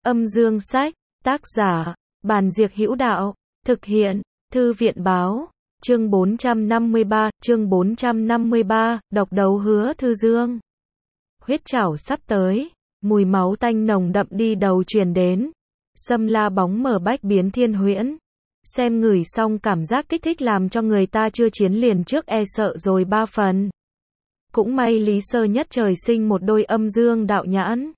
Âm dương sách, tác giả, Bàn Diệc Hữu Đạo, thực hiện, Thư viện báo, chương 453, độc đấu Hứa Thư Dương. Huyết trảo sắp tới, mùi máu tanh nồng đậm đi đầu truyền đến, xâm la bóng mờ bách biến thiên huyễn. Xem ngửi xong cảm giác kích thích làm cho người ta chưa chiến liền trước e sợ rồi 3 phần. Cũng may Lý Sơ Nhất trời sinh một đôi âm dương đạo nhãn.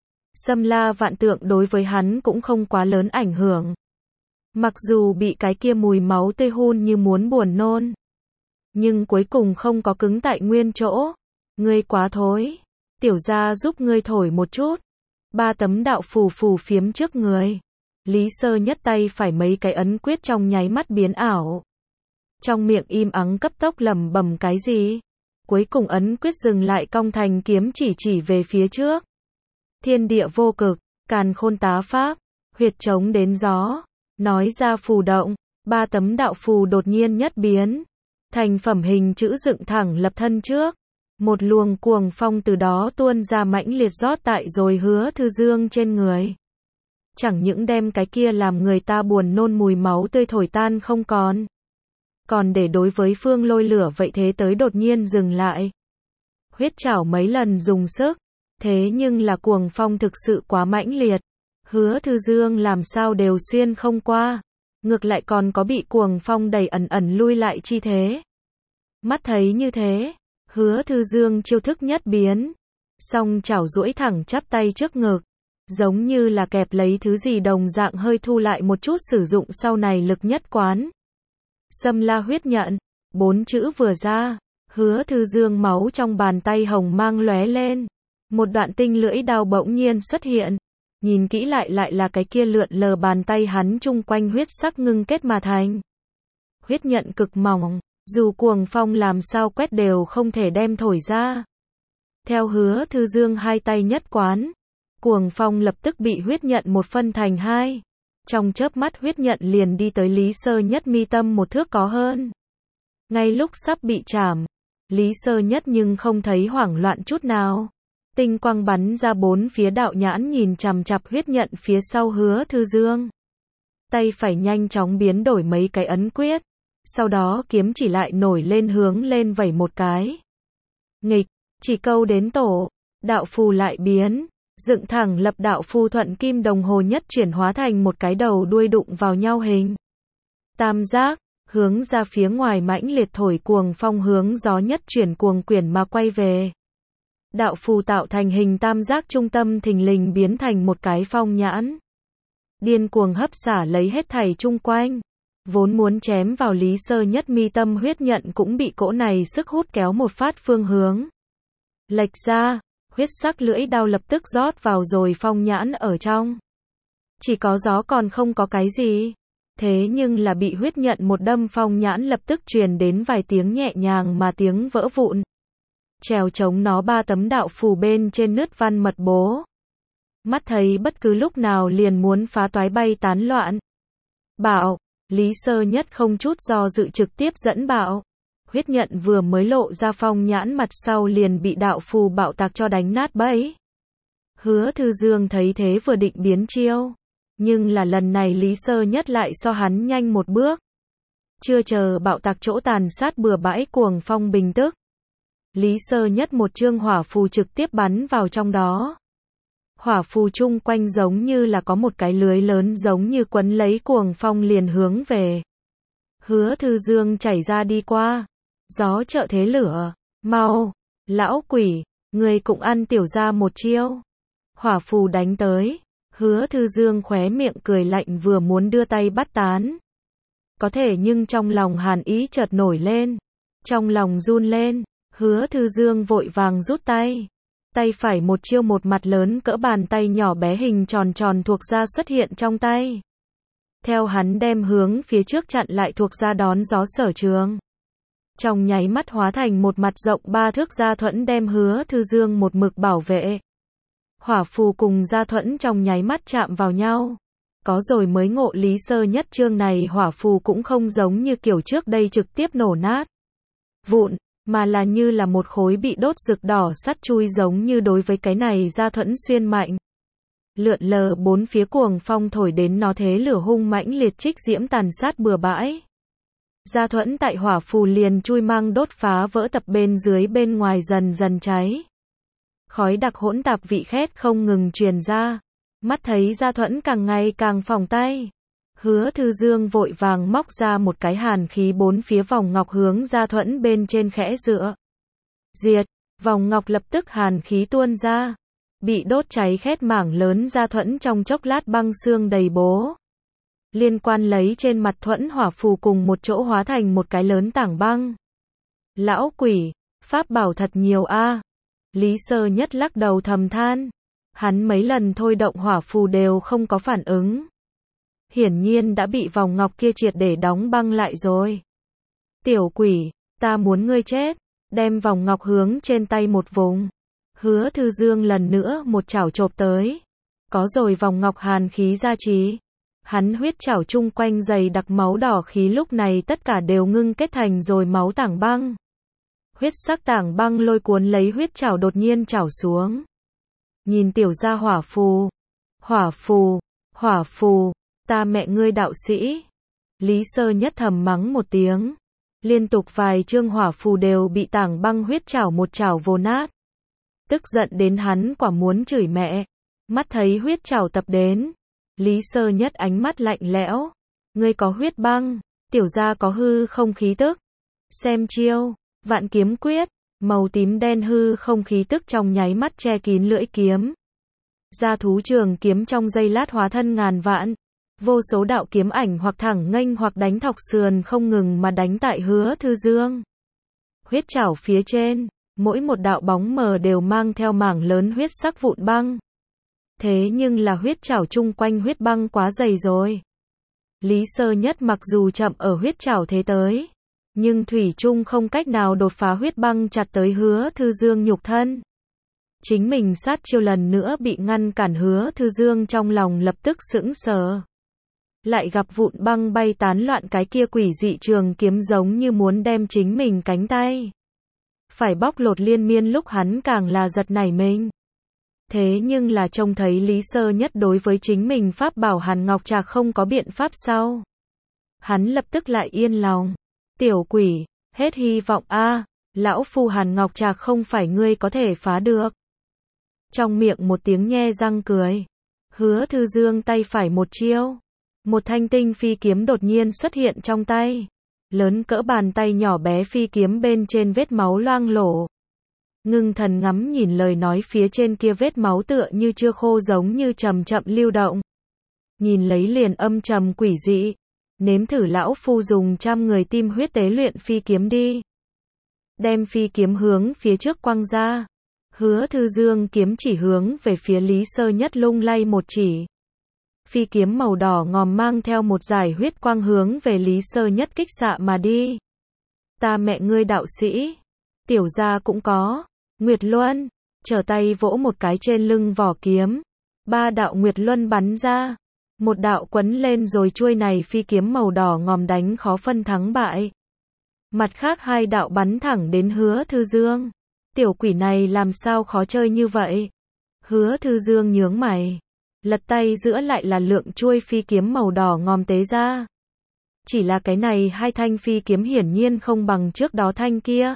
Xâm la vạn tượng đối với hắn cũng không quá lớn ảnh hưởng. Mặc dù bị cái kia mùi máu tươi hun như muốn buồn nôn. Nhưng cuối cùng không có cứng tại nguyên chỗ. Ngươi quá thối. Tiểu gia giúp ngươi thổi một chút. 3 tấm đạo phù phù phiếm trước người. Lý Sơ Nhất tay phải mấy cái ấn quyết trong nháy mắt biến ảo. Trong miệng im ắng cấp tốc lẩm bẩm cái gì. Cuối cùng ấn quyết dừng lại cong thành kiếm chỉ về phía trước. Thiên địa vô cực, càn khôn tá pháp, huyệt chống đến gió. Nói ra phù động, 3 tấm đạo phù đột nhiên nhất biến. Thành phẩm hình chữ dựng thẳng lập thân trước. Một luồng cuồng phong từ đó tuôn ra mãnh liệt rót tại rồi Hứa Thư Dương trên người. Chẳng những đem cái kia làm người ta buồn nôn mùi máu tươi thổi tan không còn. Còn để đối với phương lôi lửa vậy thế tới đột nhiên dừng lại. Huyết trảo mấy lần dùng sức. Thế nhưng là cuồng phong thực sự quá mãnh liệt. Hứa Thư Dương làm sao đều xuyên không qua. Ngược lại còn có bị cuồng phong đẩy ẩn lui lại chi thế. Mắt thấy như thế. Hứa Thư Dương chiêu thức nhất biến. Song chảo duỗi thẳng chắp tay trước ngực. Giống như là kẹp lấy thứ gì đồng dạng hơi thu lại một chút sử dụng sau này lực nhất quán. Xâm la huyết nhận. 4 chữ vừa ra. Hứa Thư Dương máu trong bàn tay hồng mang lóe lên. Một đoạn tinh lưỡi đao bỗng nhiên xuất hiện. Nhìn kỹ lại là cái kia lượn lờ bàn tay hắn chung quanh huyết sắc ngưng kết mà thành. Huyết nhận cực mỏng, dù cuồng phong làm sao quét đều không thể đem thổi ra. Theo Hứa Thư Dương hai tay nhất quán, cuồng phong lập tức bị huyết nhận một phân thành hai. Trong chớp mắt huyết nhận liền đi tới Lý Sơ Nhất mi tâm 1 thước có hơn. Ngay lúc sắp bị chảm, Lý Sơ Nhất nhưng không thấy hoảng loạn chút nào. Tinh quang bắn ra 4 phía đạo nhãn nhìn chằm chằm huyết nhận phía sau Hứa Thư Dương. Tay phải nhanh chóng biến đổi mấy cái ấn quyết. Sau đó kiếm chỉ lại nổi lên hướng lên vẩy một cái. Nghịch, chỉ câu đến tổ. Đạo phù lại biến. Dựng thẳng lập đạo phù thuận kim đồng hồ nhất chuyển hóa thành một cái đầu đuôi đụng vào nhau hình. Tam giác, hướng ra phía ngoài mãnh liệt thổi cuồng phong hướng gió nhất chuyển cuồng quyển mà quay về. Đạo phù tạo thành hình tam giác trung tâm thình lình biến thành một cái phong nhãn. Điên cuồng hấp xả lấy hết thảy chung quanh. Vốn muốn chém vào Lý Sơ Nhất mi tâm huyết nhận cũng bị cỗ này sức hút kéo một phát phương hướng. Lệch ra, huyết sắc lưỡi đao lập tức rót vào rồi phong nhãn ở trong. Chỉ có gió còn không có cái gì. Thế nhưng là bị huyết nhận một đâm phong nhãn lập tức truyền đến vài tiếng nhẹ nhàng mà tiếng vỡ vụn. Trèo chống nó 3 tấm đạo phù bên trên nứt văn mật bố. Mắt thấy bất cứ lúc nào liền muốn phá toái bay tán loạn. Bạo, Lý Sơ Nhất không chút do dự trực tiếp dẫn bạo. Huyết nhận vừa mới lộ ra phong nhãn mặt sau liền bị đạo phù bạo tạc cho đánh nát bẫy. Hứa Thư Dương thấy thế vừa định biến chiêu. Nhưng là lần này Lý Sơ Nhất lại so hắn nhanh một bước. Chưa chờ bạo tạc chỗ tàn sát bừa bãi cuồng phong bình tức. Lý Sơ Nhất một chương hỏa phù trực tiếp bắn vào trong đó. Hỏa phù chung quanh giống như là có một cái lưới lớn giống như quấn lấy cuồng phong liền hướng về. Hứa Thư Dương chảy ra đi qua. Gió trợ thế lửa. Mau, lão quỷ, người cũng ăn tiểu gia một chiêu. Hỏa phù đánh tới. Hứa Thư Dương khóe miệng cười lạnh vừa muốn đưa tay bắt tán. Có thể nhưng trong lòng hàn ý chợt nổi lên. Trong lòng run lên. Hứa Thư Dương vội vàng rút tay. Tay phải một chiêu một mặt lớn cỡ bàn tay nhỏ bé hình tròn tròn thuộc ra xuất hiện trong tay. Theo hắn đem hướng phía trước chặn lại thuộc ra đón gió sở trường. Trong nháy mắt hóa thành một mặt rộng 3 thước gia thuẫn đem Hứa Thư Dương một mực bảo vệ. Hỏa phù cùng gia thuẫn trong nháy mắt chạm vào nhau. Có rồi mới ngộ Lý Sơ Nhất chương này hỏa phù cũng không giống như kiểu trước đây trực tiếp nổ nát. Vụn. Mà là như là một khối bị đốt rực đỏ sắt chui giống như đối với cái này gia thuẫn xuyên mạnh. lượn lờ bốn phía, cuồng phong thổi đến nó thế lửa hung mãnh liệt, trích diễm tàn sát bừa bãi. Gia Thuẫn tại hỏa phù liền chui mang đốt phá vỡ, tập bên dưới bên ngoài dần dần cháy. Khói đặc hỗn tạp, vị khét không ngừng truyền ra. Mắt thấy Gia Thuẫn càng ngày càng phỏng tay, Hứa Thư Dương vội vàng móc ra một cái hàn khí bốn phía vòng ngọc hướng Gia Thuẫn bên trên khẽ dựa. Diệt, vòng ngọc lập tức hàn khí tuôn ra, bị đốt cháy khét mảng lớn. Gia Thuẫn trong chốc lát băng xương đầy bố. Liên quan lấy trên mặt Thuẫn hỏa phù cùng một chỗ hóa thành một cái lớn tảng băng. Lão quỷ, pháp bảo thật nhiều a. Lý Sơ Nhất lắc đầu thầm than. Hắn mấy lần thôi động hỏa phù đều không có phản ứng. Hiển nhiên đã bị vòng ngọc kia triệt để đóng băng lại rồi. Tiểu quỷ, ta muốn ngươi chết. Đem vòng ngọc hướng trên tay một vùng. Hứa Thư Dương lần nữa một chảo chộp tới. Có rồi vòng ngọc hàn khí gia trì. Hắn huyết chảo chung quanh dày đặc máu đỏ khí lúc này tất cả đều ngưng kết thành rồi máu tảng băng. Huyết sắc tảng băng lôi cuốn lấy huyết chảo đột nhiên chảo xuống. Nhìn tiểu gia hỏa phù. Hỏa phù, hỏa phù, ta mẹ ngươi đạo sĩ. Lý Sơ Nhất thầm mắng một tiếng. Liên tục vài chương hỏa phù đều bị tảng băng huyết chảo một chảo vồ nát. Tức giận đến hắn quả muốn chửi mẹ. Mắt thấy huyết chảo tập đến. Lý Sơ Nhất ánh mắt lạnh lẽo. Ngươi có huyết băng, tiểu gia có hư không khí tức. Xem chiêu, vạn kiếm quyết, màu tím đen hư không khí tức trong nháy mắt che kín lưỡi kiếm. Gia thú trường kiếm trong giây lát hóa thân ngàn vạn. Vô số đạo kiếm ảnh hoặc thẳng nghênh hoặc đánh thọc sườn không ngừng mà đánh tại Hứa Thư Dương. Huyết chảo phía trên, mỗi một đạo bóng mờ đều mang theo mảng lớn huyết sắc vụn băng. Thế nhưng là huyết chảo chung quanh huyết băng quá dày rồi. Lý Sơ Nhất mặc dù chậm ở huyết chảo thế tới, nhưng thủy chung không cách nào đột phá huyết băng chặt tới Hứa Thư Dương nhục thân. Chính mình sát chiêu lần nữa bị ngăn cản. Hứa Thư Dương trong lòng lập tức sững sờ. Lại gặp vụn băng bay tán loạn, cái kia quỷ dị trường kiếm giống như muốn đem chính mình cánh tay phải bóc lột liên miên, lúc hắn càng là giật nảy mình. Thế nhưng là trông thấy Lý Sơ Nhất đối với chính mình pháp bảo Hàn Ngọc Trạc không có biện pháp sau. Hắn lập tức lại yên lòng. Tiểu quỷ, hết hy vọng a, lão phu Hàn Ngọc Trạc không phải ngươi có thể phá được. Trong miệng một tiếng nhe răng cười. Hứa Thư Dương tay phải một chiêu. Một thanh tinh phi kiếm đột nhiên xuất hiện trong tay. Lớn cỡ bàn tay nhỏ bé phi kiếm bên trên vết máu loang lổ. Ngưng thần ngắm nhìn, lời nói phía trên kia vết máu tựa như chưa khô, giống như chậm chậm lưu động. Nhìn lấy liền âm trầm quỷ dị. Nếm thử lão phu dùng 100 người tim huyết tế luyện phi kiếm đi. Đem phi kiếm hướng phía trước quăng ra. Hứa Thư Dương kiếm chỉ hướng về phía Lý Sơ Nhất lung lay một chỉ. Phi kiếm màu đỏ ngòm mang theo một dải huyết quang hướng về Lý Sơ Nhất kích xạ mà đi. Ta mẹ ngươi đạo sĩ. Tiểu gia cũng có. Nguyệt Luân. Trở tay vỗ một cái trên lưng vỏ kiếm. 3 đạo Nguyệt Luân bắn ra. Một đạo quấn lên rồi chuôi này phi kiếm màu đỏ ngòm đánh khó phân thắng bại. Mặt khác 2 đạo bắn thẳng đến Hứa Thư Dương. Tiểu quỷ này làm sao khó chơi như vậy? Hứa Thư Dương nhướng mày. Lật tay giữa lại là lượng chuôi phi kiếm màu đỏ ngòm tế ra. Chỉ là cái này 2 thanh phi kiếm hiển nhiên không bằng trước đó thanh kia.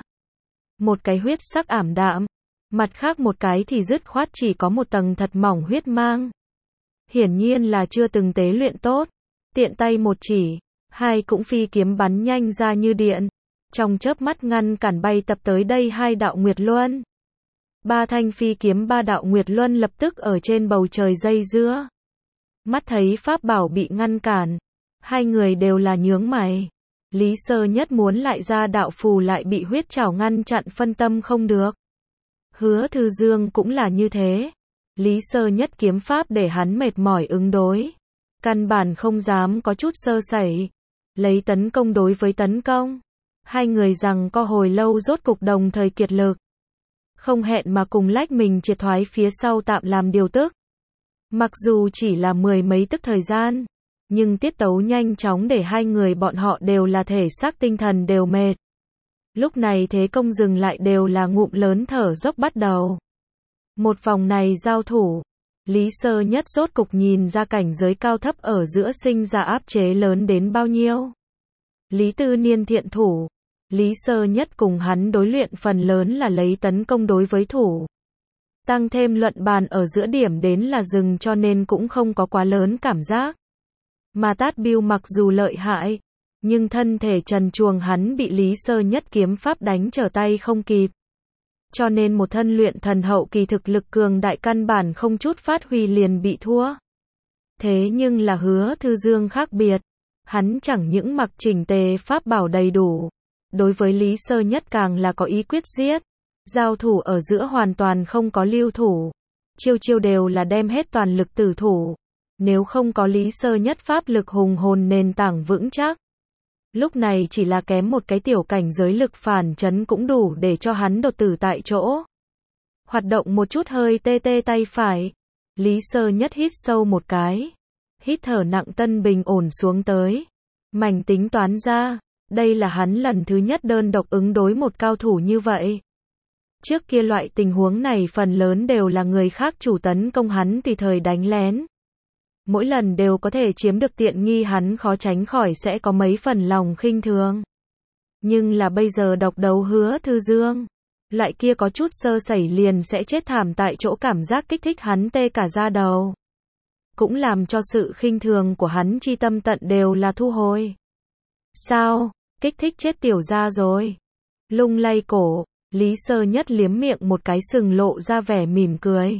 Một cái huyết sắc ảm đạm, mặt khác một cái thì dứt khoát chỉ có một tầng thật mỏng huyết mang. Hiển nhiên là chưa từng tế luyện tốt. Tiện tay một chỉ, 2 cũng phi kiếm bắn nhanh ra như điện. Trong chớp mắt ngăn cản bay tập tới đây 2 đạo Nguyệt Luân. 3 thanh phi kiếm 3 đạo Nguyệt Luân lập tức ở trên bầu trời dây dưa. Mắt thấy pháp bảo bị ngăn cản, 2 người đều là nhướng mày. Lý Sơ Nhất muốn lại ra đạo phù lại bị huyết chảo ngăn chặn, phân tâm không được. Hứa Thư Dương cũng là như thế. Lý Sơ Nhất kiếm pháp để hắn mệt mỏi ứng đối. Căn bản không dám có chút sơ sẩy. Lấy tấn công đối với tấn công. 2 người rằng co hồi lâu rốt cục đồng thời kiệt lực. Không hẹn mà cùng lách mình triệt thoái phía sau tạm làm điều tức. Mặc dù chỉ là 10 mấy tức thời gian, nhưng tiết tấu nhanh chóng để 2 người bọn họ đều là thể xác tinh thần đều mệt. Lúc này thế công dừng lại, đều là ngụm lớn thở dốc bắt đầu. Một vòng này giao thủ, Lý Sơ Nhất rốt cục nhìn ra cảnh giới cao thấp ở giữa sinh ra áp chế lớn đến bao nhiêu. Lý Tư Niên thiện thủ. Lý Sơ Nhất cùng hắn đối luyện phần lớn là lấy tấn công đối với thủ. Tăng thêm luận bàn ở giữa điểm đến là dừng cho nên cũng không có quá lớn cảm giác. Mà Tát Biêu mặc dù lợi hại, nhưng thân thể trần truồng hắn bị Lý Sơ Nhất kiếm pháp đánh trở tay không kịp. Cho nên một thân luyện thần hậu kỳ thực lực cường đại căn bản không chút phát huy liền bị thua. Thế nhưng là Hứa Thư Dương khác biệt. Hắn chẳng những mặc chỉnh tề pháp bảo đầy đủ. Đối với Lý Sơ Nhất càng là có ý quyết giết. Giao thủ ở giữa hoàn toàn không có lưu thủ. Chiêu chiêu đều là đem hết toàn lực tử thủ. Nếu không có Lý Sơ Nhất pháp lực hùng hồn nền tảng vững chắc. Lúc này chỉ là kém một cái tiểu cảnh giới lực phản chấn cũng đủ để cho hắn đột tử tại chỗ. Hoạt động một chút hơi tê tê tay phải. Lý Sơ Nhất hít sâu một cái. Hít thở nặng tân bình ổn xuống tới. Mảnh tính toán ra, đây là hắn lần thứ nhất đơn độc ứng đối một cao thủ như vậy. Trước kia loại tình huống này phần lớn đều là người khác chủ tấn công hắn tùy thời đánh lén. Mỗi lần đều có thể chiếm được tiện nghi hắn khó tránh khỏi sẽ có mấy phần lòng khinh thường. Nhưng là bây giờ độc đấu Hứa Thư Dương. Loại kia có chút sơ sẩy liền sẽ chết thảm tại chỗ cảm giác kích thích hắn tê cả da đầu. Cũng làm cho sự khinh thường của hắn chi tâm tận đều là thu hồi. Sao, kích thích chết tiểu gia rồi. Lung lay cổ, Lý Sơ Nhất liếm miệng một cái sừng lộ ra vẻ mỉm cười.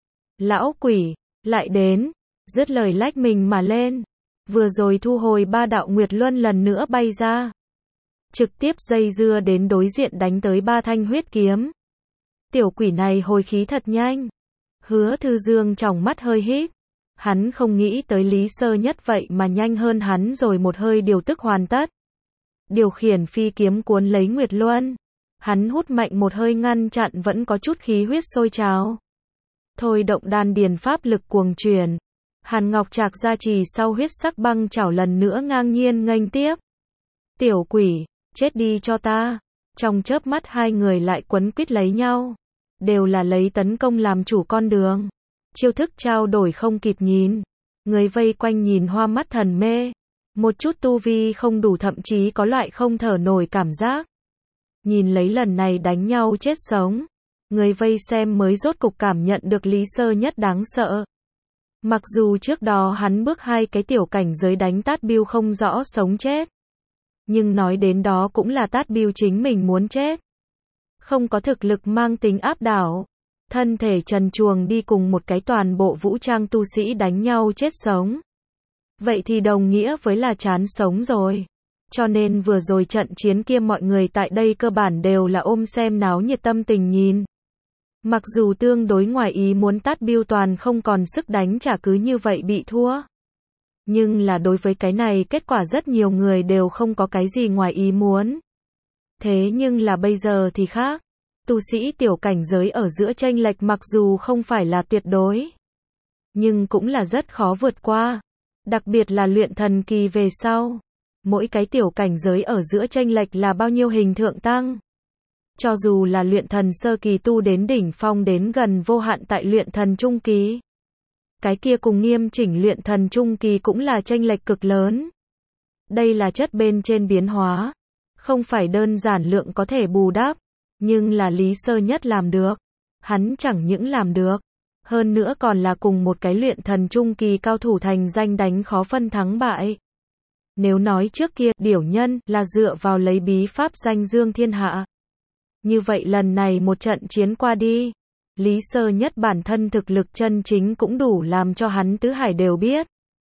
Lão quỷ, lại đến. Dứt lời lách mình mà lên. Vừa rồi thu hồi ba đạo Nguyệt Luân lần nữa bay ra. Trực tiếp dây dưa đến đối diện đánh tới ba thanh huyết kiếm. Tiểu quỷ này hồi khí thật nhanh. Hứa Thư Dương tròng mắt hơi híp. Hắn không nghĩ tới Lý Sơ Nhất vậy mà nhanh hơn hắn rồi một hơi điều tức hoàn tất. Điều khiển phi kiếm cuốn lấy Nguyệt Luân. Hắn hút mạnh một hơi ngăn chặn vẫn có chút khí huyết sôi trào. Thôi động đan điền pháp lực cuồng chuyển. Hàn Ngọc Trạc gia trì sau huyết sắc băng chảo lần nữa ngang nhiên nghênh tiếp. Tiểu quỷ, chết đi cho ta. Trong chớp mắt hai người lại quấn quýt lấy nhau. Đều là lấy tấn công làm chủ con đường. Chiêu thức trao đổi không kịp nhìn. Người vây quanh nhìn hoa mắt thần mê. Một chút tu vi không đủ thậm chí có loại không thở nổi cảm giác. Nhìn lấy lần này đánh nhau chết sống. Người vây xem mới rốt cục cảm nhận được Lý Sơ Nhất đáng sợ. Mặc dù trước đó hắn bước hai cái tiểu cảnh giới đánh Tát Biêu không rõ sống chết. Nhưng nói đến đó cũng là Tát Biêu chính mình muốn chết. Không có thực lực mang tính áp đảo. Thân thể trần truồng đi cùng một cái toàn bộ vũ trang tu sĩ đánh nhau chết sống. Vậy thì đồng nghĩa với là chán sống rồi. Cho nên vừa rồi trận chiến kia mọi người tại đây cơ bản đều là ôm xem náo nhiệt tâm tình nhìn. Mặc dù tương đối ngoài ý muốn Tát Biêu toàn không còn sức đánh trả cứ như vậy bị thua. Nhưng là đối với cái này kết quả rất nhiều người đều không có cái gì ngoài ý muốn. Thế nhưng là bây giờ thì khác. Tu sĩ tiểu cảnh giới ở giữa chênh lệch mặc dù không phải là tuyệt đối. Nhưng cũng là rất khó vượt qua. Đặc biệt là luyện thần kỳ về sau. Mỗi cái tiểu cảnh giới ở giữa chênh lệch là bao nhiêu hình thượng tăng. Cho dù là luyện thần sơ kỳ tu đến đỉnh phong đến gần vô hạn tại luyện thần trung kỳ. Cái kia cùng nghiêm chỉnh luyện thần trung kỳ cũng là chênh lệch cực lớn. Đây là chất bên trên biến hóa. Không phải đơn giản lượng có thể bù đắp. Nhưng là Lý Sơ Nhất làm được. Hắn chẳng những làm được. Hơn nữa còn là cùng một cái luyện thần trung kỳ cao thủ thành danh đánh khó phân thắng bại. Nếu nói trước kia, điểu nhân, là dựa vào lấy bí pháp danh dương thiên hạ. Như vậy lần này một trận chiến qua đi. Lý Sơ Nhất bản thân thực lực chân chính cũng đủ làm cho hắn tứ hải đều biết.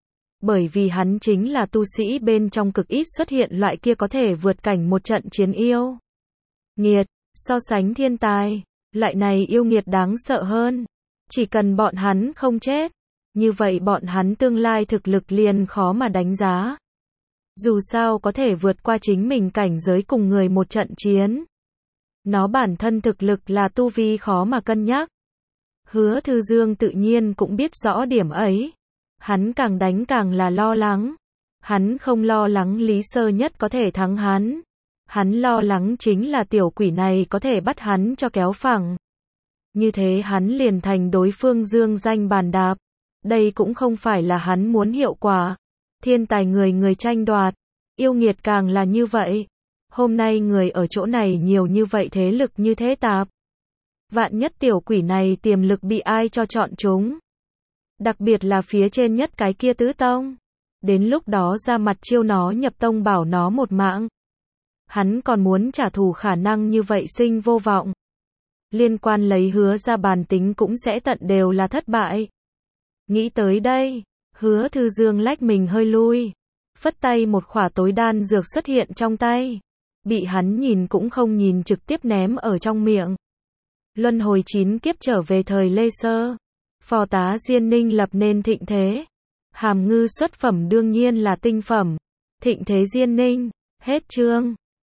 Bởi vì hắn chính là tu sĩ bên trong cực ít xuất hiện loại kia có thể vượt cảnh một trận chiến yêu. Nghiệt, so sánh thiên tài, loại này yêu nghiệt đáng sợ hơn. Chỉ cần bọn hắn không chết, như vậy bọn hắn tương lai thực lực liền khó mà đánh giá. Dù sao có thể vượt qua chính mình cảnh giới cùng người một trận chiến. Nó bản thân thực lực là tu vi khó mà cân nhắc. Hứa Thư Dương tự nhiên cũng biết rõ điểm ấy. Hắn càng đánh càng là lo lắng. Hắn không lo lắng Lý Sơ Nhất có thể thắng hắn. Hắn lo lắng chính là tiểu quỷ này có thể bắt hắn cho kéo phẳng. Như thế hắn liền thành đối phương dương danh bàn đạp. Đây cũng không phải là hắn muốn hiệu quả. Thiên tài người người tranh đoạt. Yêu nghiệt càng là như vậy. Hôm nay người ở chỗ này nhiều như vậy thế lực như thế tạp. Vạn nhất tiểu quỷ này tiềm lực bị ai cho chọn chúng. Đặc biệt là phía trên nhất cái kia tứ tông. Đến lúc đó ra mặt chiêu nó nhập tông bảo nó một mạng. Hắn còn muốn trả thù khả năng như vậy sinh vô vọng. Liên quan lấy Hứa ra bàn tính cũng sẽ tận đều là thất bại. Nghĩ tới đây, Hứa Thư Dương lách mình hơi lui. Phất tay một khỏa tối đan dược xuất hiện trong tay. Bị hắn nhìn cũng không nhìn trực tiếp ném ở trong miệng. Luân hồi 9 kiếp trở về thời Lê Sơ. Phò tá Diên Ninh lập nên thịnh thế. Hàm ngư xuất phẩm đương nhiên là tinh phẩm. Thịnh thế Diên Ninh. Hết chương.